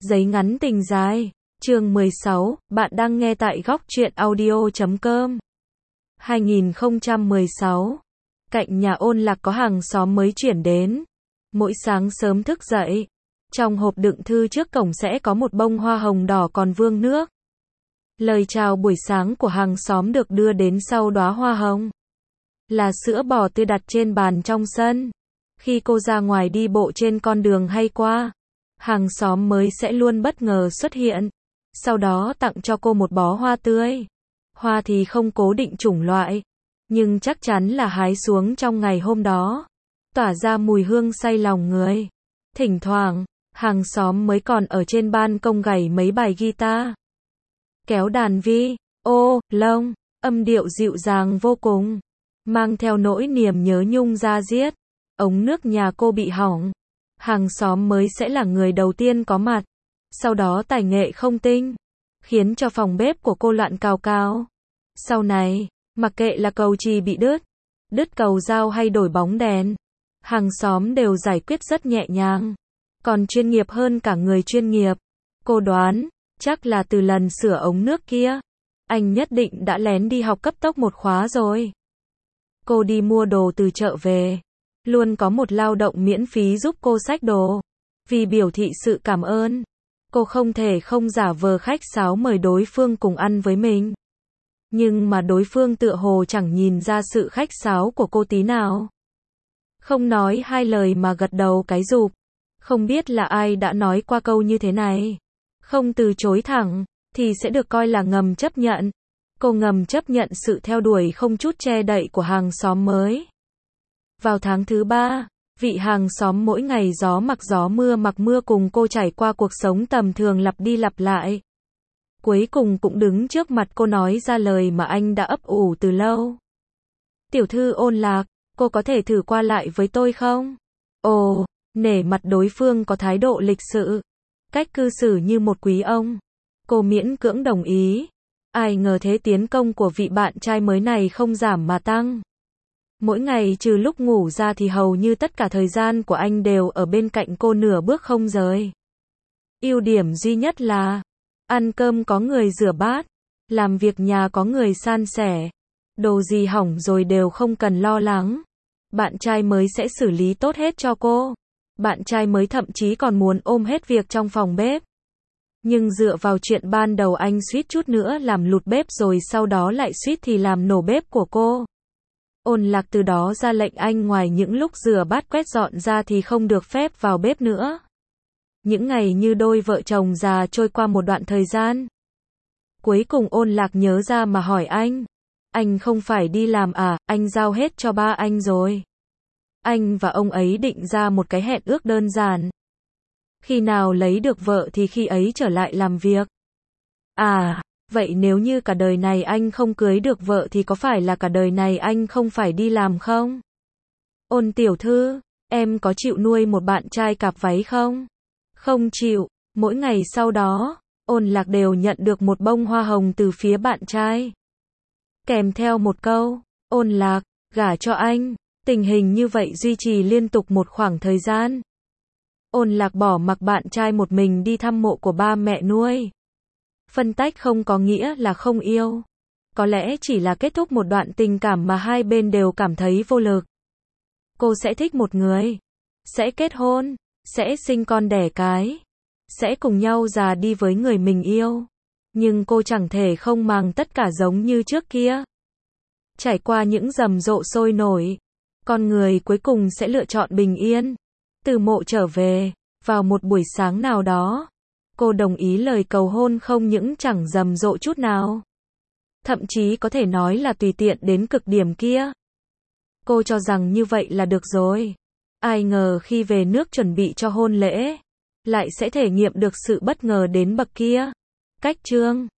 Giấy ngắn tình dài. Chương 16, bạn đang nghe tại góc truyện audio.com. 2016. Cạnh nhà Ôn Lạc có hàng xóm mới chuyển đến. Mỗi sáng sớm thức dậy, trong hộp đựng thư trước cổng sẽ có một bông hoa hồng đỏ còn vương nước. Lời chào buổi sáng của hàng xóm được đưa đến sau đóa hoa hồng. Là sữa bò tươi đặt trên bàn trong sân. Khi cô ra ngoài đi bộ trên con đường hay qua, hàng xóm mới sẽ luôn bất ngờ xuất hiện. Sau đó tặng cho cô một bó hoa tươi. Hoa thì không cố định chủng loại, nhưng chắc chắn là hái xuống trong ngày hôm đó. Tỏa ra mùi hương say lòng người. Thỉnh thoảng, hàng xóm mới còn ở trên ban công gảy mấy bài guitar. Kéo đàn vi, ô, lông, âm điệu dịu dàng vô cùng. Mang theo nỗi niềm nhớ nhung da diết. Ống nước nhà cô bị hỏng. Hàng xóm mới sẽ là người đầu tiên có mặt. Sau đó tài nghệ không tinh, khiến cho phòng bếp của cô loạn cào cào. Sau này, mặc kệ là cầu chì bị đứt cầu dao hay đổi bóng đèn, hàng xóm đều giải quyết rất nhẹ nhàng. Còn chuyên nghiệp hơn cả người chuyên nghiệp. Cô đoán, chắc là từ lần sửa ống nước kia, anh nhất định đã lén đi học cấp tốc một khóa rồi. Cô đi mua đồ từ chợ về, luôn có một lao động miễn phí giúp cô xách đồ. Vì biểu thị sự cảm ơn, cô không thể không giả vờ khách sáo mời đối phương cùng ăn với mình. Nhưng mà đối phương tựa hồ chẳng nhìn ra sự khách sáo của cô tí nào. Không nói hai lời mà gật đầu cái rụp. Không biết là ai đã nói qua câu như thế này. Không từ chối thẳng, thì sẽ được coi là ngầm chấp nhận. Cô ngầm chấp nhận sự theo đuổi không chút che đậy của hàng xóm mới. Vào tháng thứ 3, vị hàng xóm mỗi ngày gió mặc mưa cùng cô trải qua cuộc sống tầm thường lặp đi lặp lại. Cuối cùng cũng đứng trước mặt cô nói ra lời mà anh đã ấp ủ từ lâu. Tiểu thư Ôn Lạc, cô có thể thử qua lại với tôi không? Ồ, nể mặt đối phương có thái độ lịch sự, cách cư xử như một quý ông. Cô miễn cưỡng đồng ý. Ai ngờ thế tiến công của vị bạn trai mới này không giảm mà tăng. Mỗi ngày trừ lúc ngủ ra thì hầu như tất cả thời gian của anh đều ở bên cạnh cô nửa bước không rời. Ưu điểm duy nhất là ăn cơm có người rửa bát, làm việc nhà có người san sẻ, đồ gì hỏng rồi đều không cần lo lắng. Bạn trai mới sẽ xử lý tốt hết cho cô. Bạn trai mới thậm chí còn muốn ôm hết việc trong phòng bếp. Nhưng dựa vào chuyện ban đầu anh suýt chút nữa làm lụt bếp rồi sau đó lại suýt thì làm nổ bếp của cô. Ôn Lạc từ đó ra lệnh anh ngoài những lúc rửa bát quét dọn ra thì không được phép vào bếp nữa. Những ngày như đôi vợ chồng già trôi qua một đoạn thời gian. Cuối cùng Ôn Lạc nhớ ra mà hỏi anh không phải đi làm à, anh giao hết cho ba anh rồi. Anh và ông ấy định ra một cái hẹn ước đơn giản. Khi nào lấy được vợ thì khi ấy trở lại làm việc. À, vậy nếu như cả đời này anh không cưới được vợ thì có phải là cả đời này anh không phải đi làm không? Ôn tiểu thư, em có chịu nuôi một bạn trai cạp váy không? Không chịu. Mỗi ngày sau đó, Ôn Lạc đều nhận được một bông hoa hồng từ phía bạn trai. Kèm theo một câu, Ôn Lạc, gả cho anh. Tình hình như vậy duy trì liên tục một khoảng thời gian. Ôn Lạc bỏ mặc bạn trai một mình đi thăm mộ của ba mẹ nuôi. Phân tách không có nghĩa là không yêu. Có lẽ chỉ là kết thúc một đoạn tình cảm mà hai bên đều cảm thấy vô lực. Cô sẽ thích một người, sẽ kết hôn, sẽ sinh con đẻ cái, sẽ cùng nhau già đi với người mình yêu. Nhưng cô chẳng thể không màng tất cả giống như trước kia. Trải qua những rầm rộ sôi nổi, con người cuối cùng sẽ lựa chọn bình yên. Từ mộ trở về, vào một buổi sáng nào đó, cô đồng ý lời cầu hôn không những chẳng rầm rộ chút nào. Thậm chí có thể nói là tùy tiện đến cực điểm kia. Cô cho rằng như vậy là được rồi. Ai ngờ khi về nước chuẩn bị cho hôn lễ, lại sẽ thể nghiệm được sự bất ngờ đến bậc kia. Cách chương